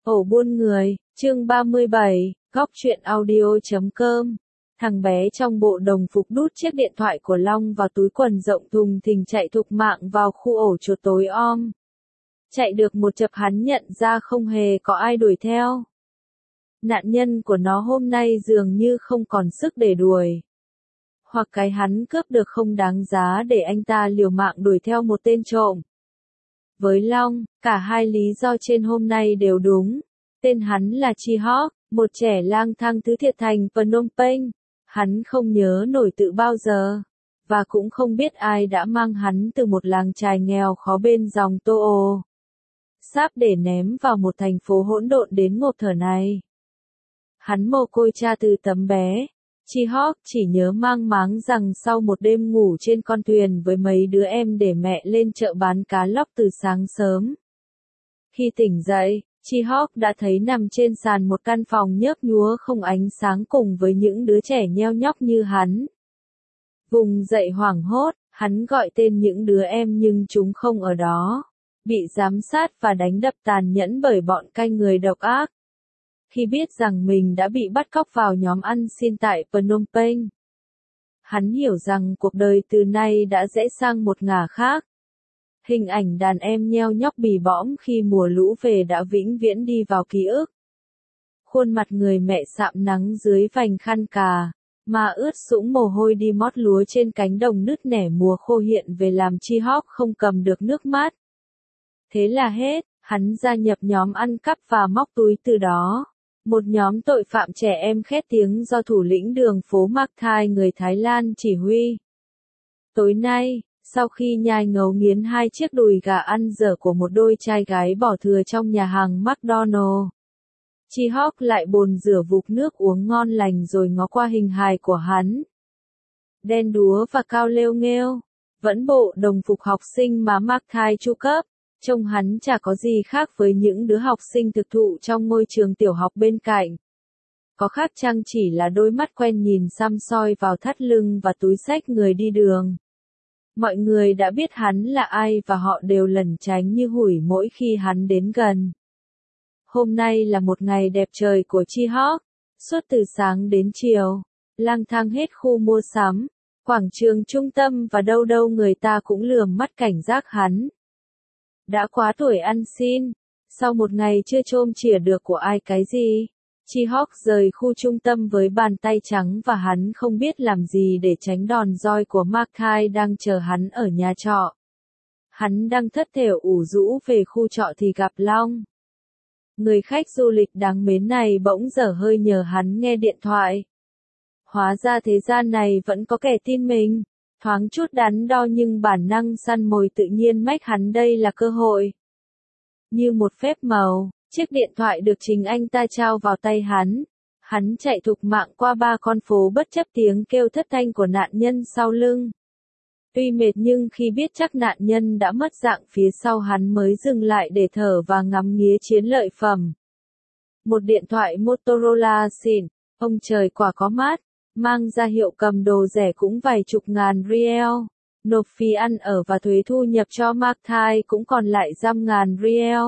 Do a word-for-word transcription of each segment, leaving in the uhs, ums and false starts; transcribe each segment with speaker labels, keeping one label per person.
Speaker 1: Ổ buôn người, chương ba mươi bảy, góc truyện audio chấm com. Thằng bé trong bộ đồng phục đút chiếc điện thoại của Long vào túi quần rộng thùng thình chạy thục mạng vào khu ổ chuột tối om. Chạy được một chập hắn nhận ra không hề có ai đuổi theo. Nạn nhân của nó hôm nay dường như không còn sức để đuổi. Hoặc cái hắn cướp được không đáng giá để anh ta liều mạng đuổi theo một tên trộm. Với Long, cả hai lý do trên hôm nay đều đúng. Tên hắn là Chi-hawk, một trẻ lang thang thứ thiệt thành Phnom Penh. Hắn không nhớ nổi tự bao giờ, và cũng không biết ai đã mang hắn từ một làng chài nghèo khó bên dòng Tô Ồ Sáp để ném vào một thành phố hỗn độn đến ngộp thở này. Hắn mồ côi cha từ tấm bé. Chi-hawk chỉ nhớ mang máng rằng sau một đêm ngủ trên con thuyền với mấy đứa em để mẹ lên chợ bán cá lóc từ sáng sớm. Khi tỉnh dậy, Chi-hawk đã thấy nằm trên sàn một căn phòng nhớp nhúa không ánh sáng cùng với những đứa trẻ nheo nhóc như hắn. Vùng dậy hoảng hốt, hắn gọi tên những đứa em nhưng chúng không ở đó. Bị giám sát và đánh đập tàn nhẫn bởi bọn canh người độc ác. Khi biết rằng mình đã bị bắt cóc vào nhóm ăn xin tại Phnom Penh, hắn hiểu rằng cuộc đời từ nay đã rẽ sang một ngả khác. Hình ảnh đàn em nheo nhóc bì bõm khi mùa lũ về đã vĩnh viễn đi vào ký ức. Khuôn mặt người mẹ sạm nắng dưới vành khăn cà, mà ướt sũng mồ hôi đi mót lúa trên cánh đồng nứt nẻ mùa khô hiện về làm Chi-hawk không cầm được nước mắt. Thế là hết, hắn gia nhập nhóm ăn cắp và móc túi từ đó. Một nhóm tội phạm trẻ em khét tiếng do thủ lĩnh đường phố Mark Thai người Thái Lan chỉ huy. Tối nay, sau khi nhai ngấu nghiến hai chiếc đùi gà ăn dở của một đôi trai gái bỏ thừa trong nhà hàng McDonald's, Chi-hawk lại bồn rửa vục nước uống ngon lành rồi ngó qua hình hài của hắn. Đen đúa và cao lêu nghêu, vẫn bộ đồng phục học sinh mà Mark Thai chu cấp. Trông hắn chả có gì khác với những đứa học sinh thực thụ trong ngôi trường tiểu học bên cạnh. Có khác chăng chỉ là đôi mắt quen nhìn săm soi vào thắt lưng và túi xách người đi đường. Mọi người đã biết hắn là ai và họ đều lẩn tránh như hủi mỗi khi hắn đến gần. Hôm nay là một ngày đẹp trời của Chi-hawk. Suốt từ sáng đến chiều, lang thang hết khu mua sắm, quảng trường trung tâm và đâu đâu người ta cũng lườm mắt cảnh giác hắn. Đã quá tuổi ăn xin, sau một ngày chưa chôm chỉa được của ai cái gì, Chi-hawk rời khu trung tâm với bàn tay trắng và hắn không biết làm gì để tránh đòn roi của Mark Thai đang chờ hắn ở nhà trọ. Hắn đang thất thểu ủ rũ về khu trọ thì gặp Long. Người khách du lịch đáng mến này bỗng dở hơi nhờ hắn nghe điện thoại. Hóa ra thế gian này vẫn có kẻ tin mình. Thoáng chút đắn đo nhưng bản năng săn mồi tự nhiên mách hắn đây là cơ hội. Như một phép màu, chiếc điện thoại được chính anh ta trao vào tay hắn. Hắn chạy thục mạng qua ba con phố bất chấp tiếng kêu thất thanh của nạn nhân sau lưng. Tuy mệt nhưng khi biết chắc nạn nhân đã mất dạng phía sau hắn mới dừng lại để thở và ngắm nghía chiến lợi phẩm. Một điện thoại Motorola xịn, ông trời quả có mát. Mang ra hiệu cầm đồ rẻ cũng vài chục ngàn riel. Nộp phí ăn ở và thuế thu nhập cho Mark Thai cũng còn lại dăm ngàn riel.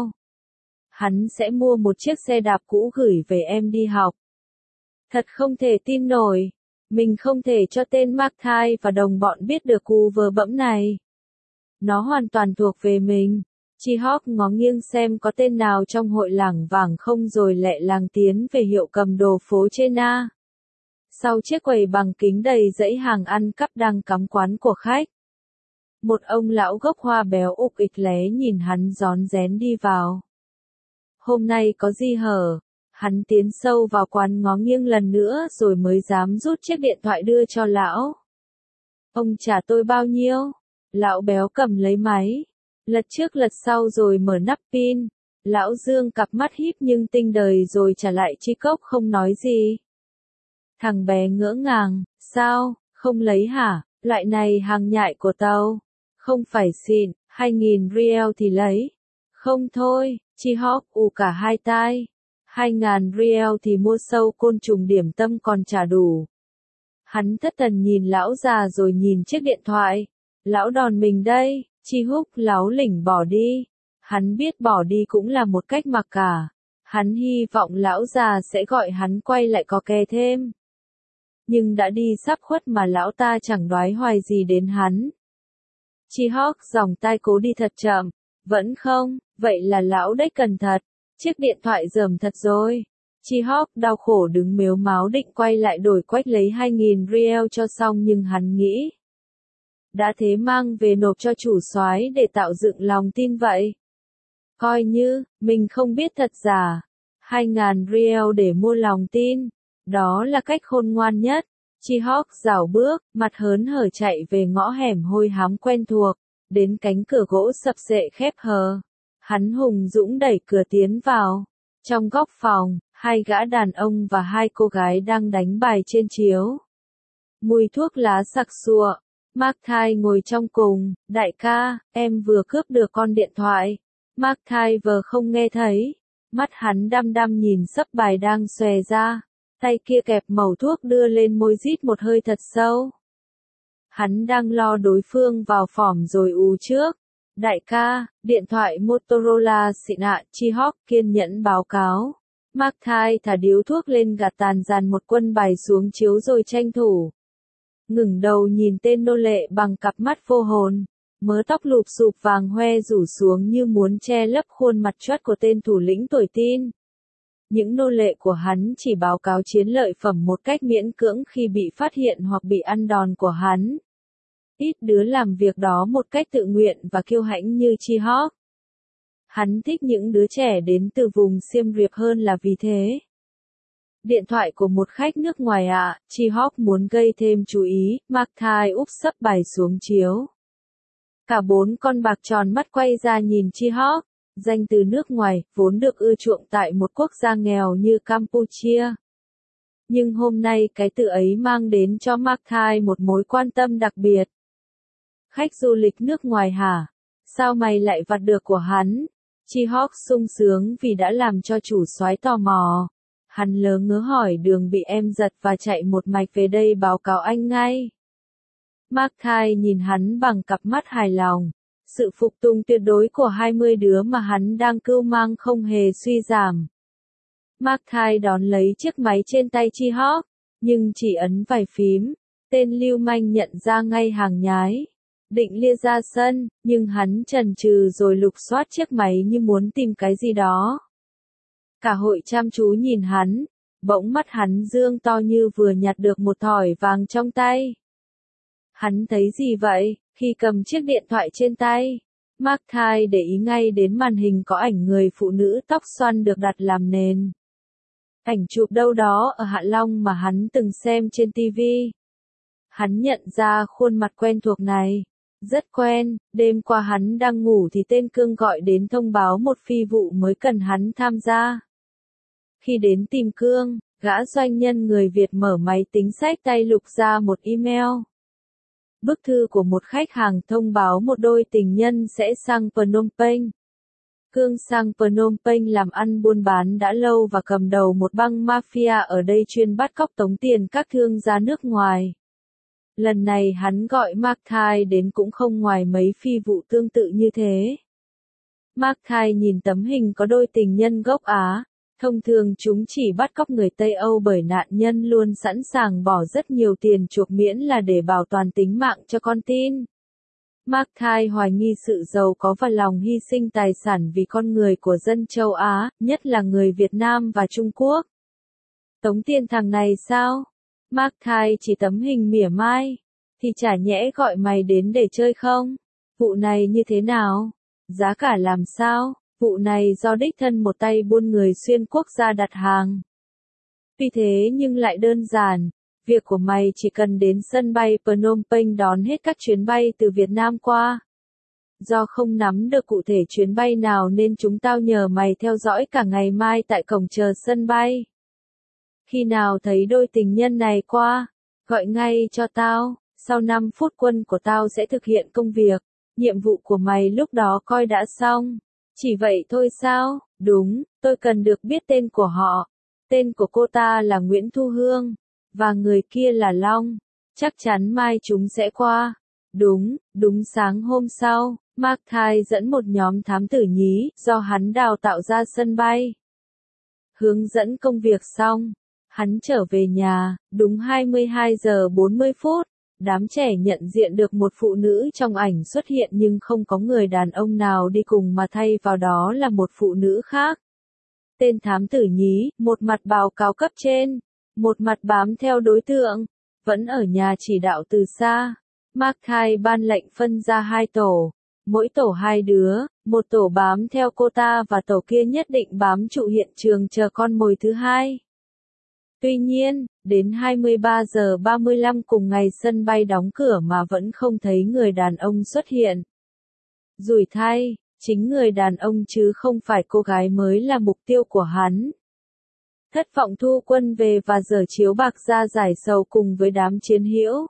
Speaker 1: Hắn sẽ mua một chiếc xe đạp cũ gửi về em đi học. Thật không thể tin nổi. Mình không thể cho tên Mark Thai và đồng bọn biết được cú vớ bẫm này. Nó hoàn toàn thuộc về mình. Chi-hawk ngó nghiêng xem có tên nào trong hội lảng vảng không rồi lẹ làng tiến về hiệu cầm đồ phố trên A. Sau chiếc quầy bằng kính đầy dãy hàng ăn cắp đang cắm quán của khách. Một ông lão gốc hoa béo ục ịch lé nhìn hắn rón rén đi vào. Hôm nay có gì hở? Hắn tiến sâu vào quán ngó nghiêng lần nữa rồi mới dám rút chiếc điện thoại đưa cho lão. Ông trả tôi bao nhiêu? Lão béo cầm lấy máy. Lật trước lật sau rồi mở nắp pin. Lão dương cặp mắt híp nhưng tinh đời rồi trả lại chi cốc không nói gì. Thằng bé ngỡ ngàng, sao, không lấy hả, loại này hàng nhại của tao, không phải xịn, hai nghìn riel thì lấy. Không thôi, Chi-hawk ù cả hai tai, hai ngàn riel thì mua sâu côn trùng điểm tâm còn trả đủ. Hắn thất thần nhìn lão già rồi nhìn chiếc điện thoại, lão đòn mình đây, Chi-hawk láo lỉnh bỏ đi. Hắn biết bỏ đi cũng là một cách mặc cả. Hắn hy vọng lão già sẽ gọi hắn quay lại có kè thêm. Nhưng đã đi sắp khuất mà lão ta chẳng đoái hoài gì đến hắn. Chi-Hawk dòng tai cố đi thật chậm. Vẫn không, vậy là lão đấy cần thật. Chiếc điện thoại dởm thật rồi. Chi-Hawk đau khổ đứng mếu máo định quay lại đổi quách lấy hai nghìn riel cho xong nhưng hắn nghĩ. Đã thế mang về nộp cho chủ soái để tạo dựng lòng tin vậy. Coi như, mình không biết thật giả. Hai ngàn riel để mua lòng tin. Đó là cách khôn ngoan nhất. Chi-Hawk rảo bước, mặt hớn hở chạy về ngõ hẻm hôi hám quen thuộc. Đến cánh cửa gỗ sập xệ khép hờ. Hắn hùng dũng đẩy cửa tiến vào. Trong góc phòng, hai gã đàn ông và hai cô gái đang đánh bài trên chiếu. Mùi thuốc lá sặc sụa. Mark Thai ngồi trong cùng. Đại ca, em vừa cướp được con điện thoại. Mark Thai vừa không nghe thấy. Mắt hắn đăm đăm nhìn sấp bài đang xòe ra. Tay kia kẹp mẩu thuốc đưa lên môi rít một hơi thật sâu. Hắn đang lo đối phương vào phỏm rồi ú trước. Đại ca, điện thoại Motorola xịn ạ, Chi-Hawk kiên nhẫn báo cáo. Mark Thai thả điếu thuốc lên gạt tàn dàn một quân bài xuống chiếu rồi tranh thủ. Ngừng đầu nhìn tên nô lệ bằng cặp mắt vô hồn. Mớ tóc lụp xụp vàng hoe rủ xuống như muốn che lấp khuôn mặt choát của tên thủ lĩnh tuổi teen. Những nô lệ của hắn chỉ báo cáo chiến lợi phẩm một cách miễn cưỡng khi bị phát hiện hoặc bị ăn đòn của hắn. Ít đứa làm việc đó một cách tự nguyện và kiêu hãnh như Chi-Hawk. Hắn thích những đứa trẻ đến từ vùng Siem Reap hơn là vì thế. Điện thoại của một khách nước ngoài ạ, à, Chi-Hawk muốn gây thêm chú ý, Mark Thai úp sấp bài xuống chiếu. Cả bốn con bạc tròn mắt quay ra nhìn Chi-Hawk, danh từ nước ngoài, vốn được ưa chuộng tại một quốc gia nghèo như Campuchia. Nhưng hôm nay cái từ ấy mang đến cho Mark Thai một mối quan tâm đặc biệt. Khách du lịch nước ngoài hả? Sao mày lại vặt được của hắn? Chi-Hawk sung sướng vì đã làm cho chủ soái tò mò. Hắn lớ ngớ hỏi đường bị em giật và chạy một mạch về đây báo cáo anh ngay. Mark Thai nhìn hắn bằng cặp mắt hài lòng. Sự phục tùng tuyệt đối của hai mươi đứa mà hắn đang cưu mang không hề suy giảm. Mark Thai đón lấy chiếc máy trên tay Chi-Hawk, nhưng chỉ ấn vài phím, tên lưu manh nhận ra ngay hàng nhái. Định lia ra sân, nhưng hắn chần chừ rồi lục soát chiếc máy như muốn tìm cái gì đó. Cả hội chăm chú nhìn hắn, bỗng mắt hắn dương to như vừa nhặt được một thỏi vàng trong tay. Hắn thấy gì vậy, khi cầm chiếc điện thoại trên tay? Mark Thai để ý ngay đến màn hình có ảnh người phụ nữ tóc xoăn được đặt làm nền. Ảnh chụp đâu đó ở Hạ Long mà hắn từng xem trên ti vi. Hắn nhận ra khuôn mặt quen thuộc này. Rất quen, đêm qua hắn đang ngủ thì tên Cương gọi đến thông báo một phi vụ mới cần hắn tham gia. Khi đến tìm Cương, gã doanh nhân người Việt mở máy tính xách tay lục ra một email. Bức thư của một khách hàng thông báo một đôi tình nhân sẽ sang Phnom Penh. Cương sang Phnom Penh làm ăn buôn bán đã lâu và cầm đầu một băng mafia ở đây chuyên bắt cóc tống tiền các thương gia nước ngoài. Lần này hắn gọi Mark Thai đến cũng không ngoài mấy phi vụ tương tự như thế. Mark Thai nhìn tấm hình có đôi tình nhân gốc Á. Thông thường chúng chỉ bắt cóc người Tây Âu bởi nạn nhân luôn sẵn sàng bỏ rất nhiều tiền chuộc miễn là để bảo toàn tính mạng cho con tin. Mark Thai hoài nghi sự giàu có và lòng hy sinh tài sản vì con người của dân châu Á, nhất là người Việt Nam và Trung Quốc. Tống tiền thằng này sao? Mark Thai chỉ tấm hình mỉa mai. Thì chả nhẽ gọi mày đến để chơi không? Vụ này như thế nào? Giá cả làm sao? Vụ này do đích thân một tay buôn người xuyên quốc gia đặt hàng. Vì thế nhưng lại đơn giản. Việc của mày chỉ cần đến sân bay Phnom Penh đón hết các chuyến bay từ Việt Nam qua. Do không nắm được cụ thể chuyến bay nào nên chúng tao nhờ mày theo dõi cả ngày mai tại cổng chờ sân bay. Khi nào thấy đôi tình nhân này qua, gọi ngay cho tao, sau năm phút quân của tao sẽ thực hiện công việc, nhiệm vụ của mày lúc đó coi đã xong. Chỉ vậy thôi sao? Đúng, tôi cần được biết tên của họ. Tên của cô ta là Nguyễn Thu Hương, và người kia là Long. Chắc chắn mai chúng sẽ qua. Đúng, đúng sáng hôm sau, Mark Thai dẫn một nhóm thám tử nhí, do hắn đào tạo ra sân bay. hướng dẫn công việc xong, hắn trở về nhà, đúng hai mươi hai giờ bốn mươi phút, đám trẻ nhận diện được một phụ nữ trong ảnh xuất hiện nhưng không có người đàn ông nào đi cùng mà thay vào đó là một phụ nữ khác. Tên thám tử nhí, một mặt báo cáo cấp trên, một mặt bám theo đối tượng, vẫn ở nhà chỉ đạo từ xa. Mark ban lệnh phân ra hai tổ, mỗi tổ hai đứa, một tổ bám theo cô ta và tổ kia nhất định bám trụ hiện trường chờ con mồi thứ hai. Tuy nhiên, đến hai mươi ba giờ ba mươi lăm cùng ngày sân bay đóng cửa mà vẫn không thấy người đàn ông xuất hiện. Rủi thay, chính người đàn ông chứ không phải cô gái mới là mục tiêu của hắn. Thất vọng thu quân về và dở chiếu bạc ra giải sầu cùng với đám chiến hữu.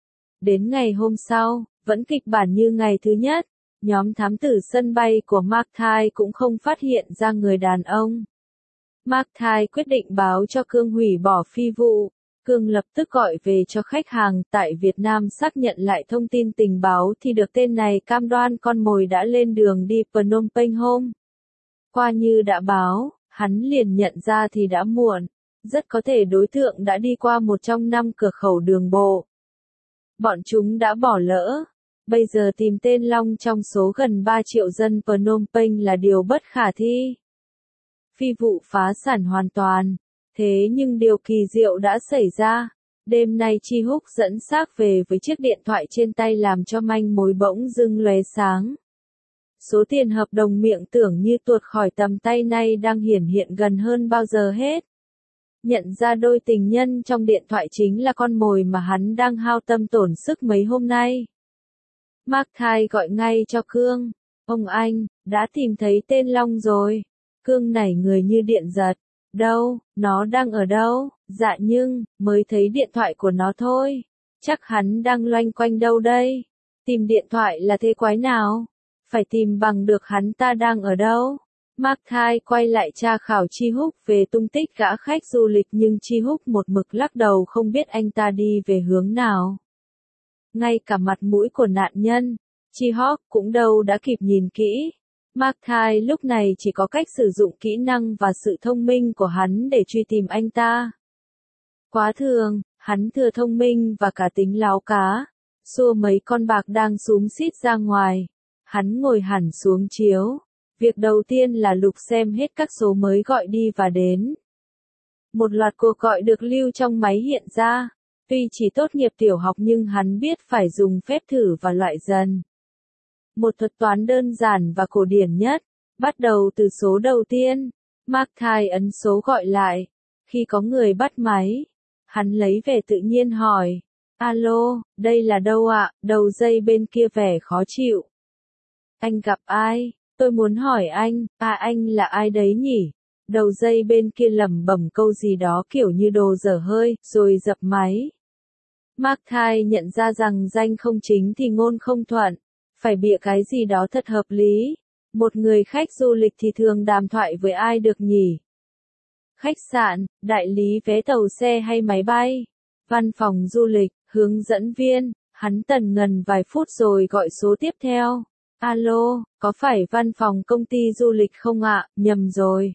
Speaker 1: Đến ngày hôm sau, vẫn kịch bản như ngày thứ nhất, nhóm thám tử sân bay của Mark Thai cũng không phát hiện ra người đàn ông. Mark Thai quyết định báo cho Cương hủy bỏ phi vụ. Cương lập tức gọi về cho khách hàng tại Việt Nam xác nhận lại thông tin tình báo thì được tên này cam đoan con mồi đã lên đường đi Phnom Penh hôm qua như đã báo, hắn liền nhận ra thì đã muộn. Rất có thể đối tượng đã đi qua một trong năm cửa khẩu đường bộ. Bọn chúng đã bỏ lỡ. Bây giờ tìm tên Long trong số gần ba triệu dân Phnom Penh là điều bất khả thi. Phi vụ phá sản hoàn toàn. Thế nhưng điều kỳ diệu đã xảy ra. Đêm nay Chi Húc dẫn xác về với chiếc điện thoại trên tay làm cho manh mối bỗng dưng lóe sáng. Số tiền hợp đồng miệng tưởng như tuột khỏi tầm tay nay đang hiển hiện gần hơn bao giờ hết. Nhận ra đôi tình nhân trong điện thoại chính là con mồi mà hắn đang hao tâm tổn sức mấy hôm nay. Mark Thai gọi ngay cho Cương. Ông anh, đã tìm thấy tên Long rồi. Cương nảy người như điện giật. Đâu, nó đang ở đâu? Dạ nhưng, mới thấy điện thoại của nó thôi. Chắc hắn đang loanh quanh đâu đây? Tìm điện thoại là thế quái nào? Phải tìm bằng được hắn ta đang ở đâu? Mark Thai quay lại tra khảo Chi Húc về tung tích gã khách du lịch nhưng Chi Húc một mực lắc đầu không biết anh ta đi về hướng nào. Ngay cả mặt mũi của nạn nhân, Chi Húc cũng đâu đã kịp nhìn kỹ. Mark Thai lúc này chỉ có cách sử dụng kỹ năng và sự thông minh của hắn để truy tìm anh ta. Quá thường, hắn thừa thông minh và cả tính láo cá. Xua mấy con bạc đang xúm xít ra ngoài. Hắn ngồi hẳn xuống chiếu. Việc đầu tiên là lục xem hết các số mới gọi đi và đến. Một loạt cuộc gọi được lưu trong máy hiện ra. Tuy chỉ tốt nghiệp tiểu học nhưng hắn biết phải dùng phép thử và loại dần. Một thuật toán đơn giản và cổ điển nhất, bắt đầu từ số đầu tiên. Mark Thai ấn số gọi lại. Khi có người bắt máy, hắn lấy vẻ tự nhiên hỏi. Alo, đây là đâu ạ? Đầu dây bên kia vẻ khó chịu. Anh gặp ai? Tôi muốn hỏi anh, à anh là ai đấy nhỉ? Đầu dây bên kia lẩm bẩm câu gì đó kiểu như đồ dở hơi, rồi dập máy. Mark Thai nhận ra rằng danh không chính thì ngôn không thuận. Phải bịa cái gì đó thật hợp lý. Một người khách du lịch thì thường đàm thoại với ai được nhỉ? Khách sạn, đại lý vé tàu xe hay máy bay? Văn phòng du lịch, hướng dẫn viên, hắn tần ngần vài phút rồi gọi số tiếp theo. Alo, có phải văn phòng công ty du lịch không ạ? Nhầm rồi.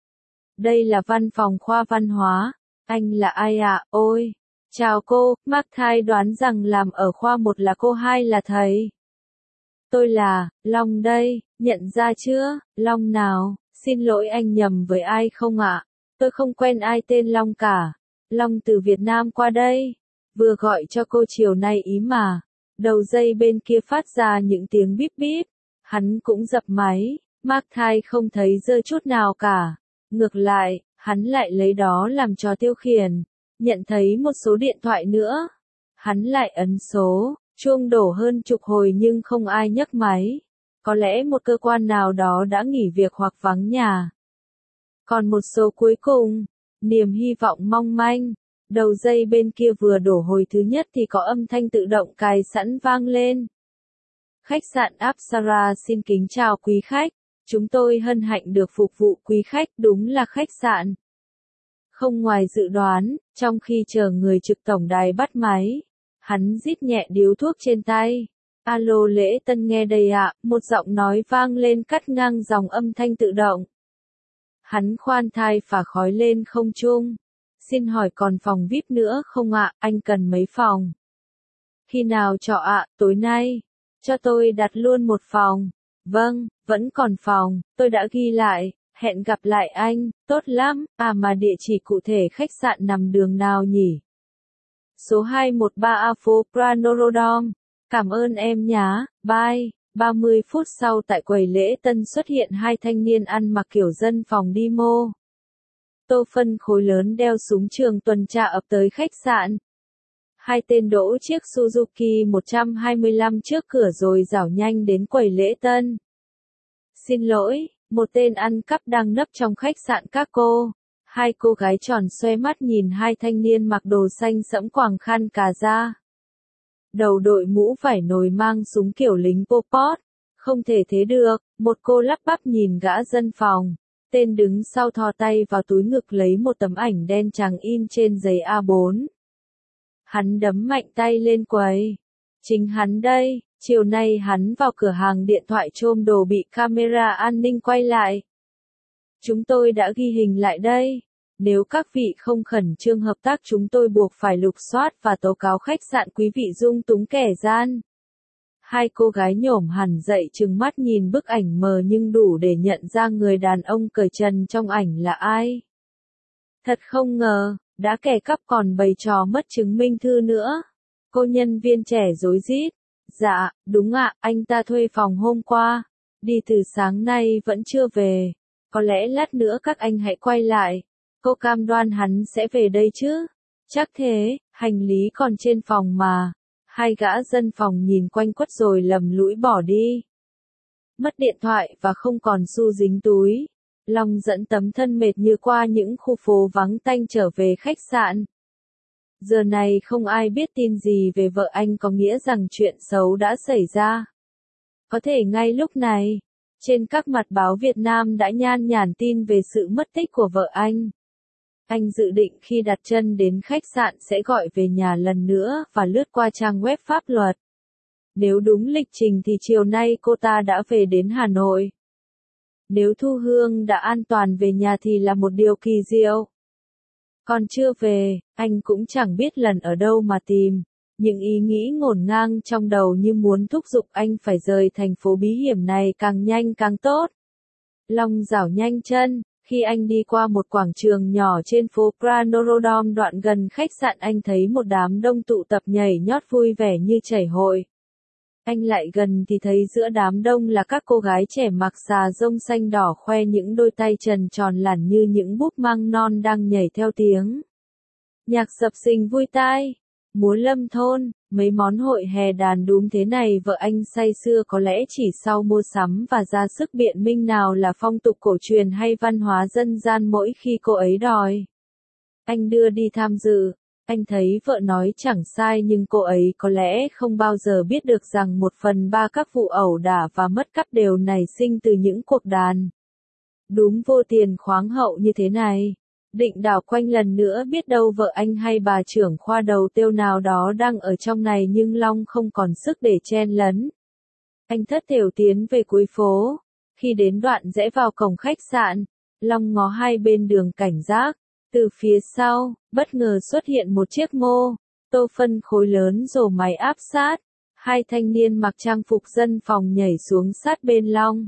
Speaker 1: Đây là văn phòng khoa văn hóa. Anh là ai ạ? Ôi, chào cô, Mark Thai đoán rằng làm ở khoa một là cô, hai là thầy. Tôi là, Long đây, nhận ra chưa? Long nào? Xin lỗi anh nhầm với ai không ạ? Tôi không quen ai tên Long cả. Long từ Việt Nam qua đây. Vừa gọi cho cô chiều nay ý mà. Đầu dây bên kia phát ra những tiếng bíp bíp. Hắn cũng dập máy. Mark Thai không thấy dơ chút nào cả. Ngược lại, hắn lại lấy đó làm trò tiêu khiển. Nhận thấy một số điện thoại nữa. Hắn lại ấn số. Chuông đổ hơn chục hồi nhưng không ai nhấc máy. Có lẽ một cơ quan nào đó đã nghỉ việc hoặc vắng nhà. Còn một số cuối cùng, niềm hy vọng mong manh. Đầu dây bên kia vừa đổ hồi thứ nhất thì có âm thanh tự động cài sẵn vang lên. Khách sạn Apsara xin kính chào quý khách. Chúng tôi hân hạnh được phục vụ quý khách, đúng là khách sạn. Không ngoài dự đoán, trong khi chờ người trực tổng đài bắt máy. Hắn rít nhẹ điếu thuốc trên tay. Alo Lễ Tân nghe đây ạ, một giọng nói vang lên cắt ngang dòng âm thanh tự động. Hắn khoan thai phả khói lên không trung. Xin hỏi còn phòng vi ai pi nữa không ạ, anh cần mấy phòng? Khi nào trọ ạ, tối nay. Cho tôi đặt luôn một phòng. Vâng, vẫn còn phòng, tôi đã ghi lại. Hẹn gặp lại anh, tốt lắm, à mà địa chỉ cụ thể khách sạn nằm đường nào nhỉ? Số hai một ba A phố Pranorodom. Cảm ơn em nhá, bye. ba mươi phút sau tại quầy lễ tân xuất hiện hai thanh niên ăn mặc kiểu dân phòng đi mô. Tô phân khối lớn đeo súng trường tuần tra ập tới khách sạn. Hai tên đỗ chiếc Suzuki một trăm hai mươi lăm trước cửa rồi rảo nhanh đến quầy lễ tân. Xin lỗi, một tên ăn cắp đang nấp trong khách sạn các cô. Hai cô gái tròn xoe mắt nhìn hai thanh niên mặc đồ xanh sẫm quàng khăn cà ra. Đầu đội mũ vải nồi mang súng kiểu lính Pol Pot. Không thể thế được, một cô lắp bắp nhìn gã dân phòng. Tên đứng sau thò tay vào túi ngực lấy một tấm ảnh đen trắng in trên giấy A bốn. Hắn đấm mạnh tay lên quầy. Chính hắn đây, chiều nay hắn vào cửa hàng điện thoại chôm đồ bị camera an ninh quay lại. Chúng tôi đã ghi hình lại đây. Nếu các vị không khẩn trương hợp tác chúng tôi buộc phải lục soát và tố cáo khách sạn quý vị dung túng kẻ gian. Hai cô gái nhổm hẳn dậy trừng mắt nhìn bức ảnh mờ nhưng đủ để nhận ra người đàn ông cởi trần trong ảnh là ai. Thật không ngờ, đã kẻ cắp còn bày trò mất chứng minh thư nữa. Cô nhân viên trẻ rối rít. Dạ, đúng ạ, anh ta thuê phòng hôm qua. Đi từ sáng nay vẫn chưa về. Có lẽ lát nữa các anh hãy quay lại. Cô cam đoan hắn sẽ về đây chứ? Chắc thế, hành lý còn trên phòng mà. Hai gã dân phòng nhìn quanh quất rồi lầm lũi bỏ đi. Mất điện thoại và không còn xu dính túi. Long dẫn tấm thân mệt như qua những khu phố vắng tanh trở về khách sạn. Giờ này không ai biết tin gì về vợ anh có nghĩa rằng chuyện xấu đã xảy ra. Có thể ngay lúc này, trên các mặt báo Việt Nam đã nhan nhản tin về sự mất tích của vợ anh. Anh dự định khi đặt chân đến khách sạn sẽ gọi về nhà lần nữa và lướt qua trang web pháp luật. Nếu đúng lịch trình thì chiều nay cô ta đã về đến Hà Nội. Nếu Thu Hương đã an toàn về nhà thì là một điều kỳ diệu. Còn chưa về, anh cũng chẳng biết lần ở đâu mà tìm. Những ý nghĩ ngổn ngang trong đầu như muốn thúc giục anh phải rời thành phố bí hiểm này càng nhanh càng tốt. Long rảo nhanh chân. Khi anh đi qua một quảng trường nhỏ trên phố Pranorodom đoạn gần khách sạn anh thấy một đám đông tụ tập nhảy nhót vui vẻ như chảy hội. Anh lại gần thì thấy giữa đám đông là các cô gái trẻ mặc xà rông xanh đỏ khoe những đôi tay trần tròn lẳn như những búp măng non đang nhảy theo tiếng. Nhạc sập sình vui tai, múa lâm thôn, mấy món hội hè đàn đúm thế này vợ anh say sưa có lẽ chỉ sau mua sắm và ra sức biện minh nào là phong tục cổ truyền hay văn hóa dân gian mỗi khi cô ấy đòi. Anh đưa đi tham dự, anh thấy vợ nói chẳng sai nhưng cô ấy có lẽ không bao giờ biết được rằng một phần ba các vụ ẩu đả và mất cắp đều nảy sinh từ những cuộc đàn đúm vô tiền khoáng hậu như thế này. Định đảo quanh lần nữa biết đâu vợ anh hay bà trưởng khoa đầu tiêu nào đó đang ở trong này nhưng Long không còn sức để chen lấn. Anh thất thểu tiến về cuối phố. Khi đến đoạn rẽ vào cổng khách sạn, Long ngó hai bên đường cảnh giác. Từ phía sau, bất ngờ xuất hiện một chiếc mô tô phân khối lớn rồ máy áp sát. Hai thanh niên mặc trang phục dân phòng nhảy xuống sát bên Long.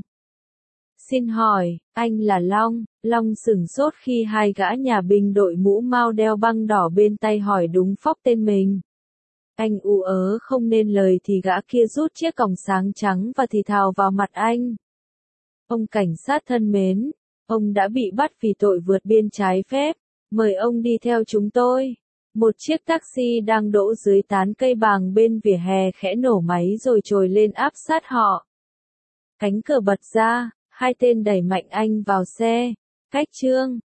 Speaker 1: Xin hỏi, anh là Long? Long sửng sốt khi hai gã nhà binh đội mũ mau đeo băng đỏ bên tay hỏi đúng phóc tên mình. Anh ú ớ không nên lời thì gã kia rút chiếc còng sáng trắng và thì thào vào mặt anh. Ông cảnh sát thân mến, ông đã bị bắt vì tội vượt biên trái phép. Mời ông đi theo chúng tôi. Một chiếc taxi đang đỗ dưới tán cây bàng bên vỉa hè khẽ nổ máy rồi trồi lên áp sát họ. Cánh cửa bật ra. Hai tên đẩy mạnh anh vào xe. Khách trương,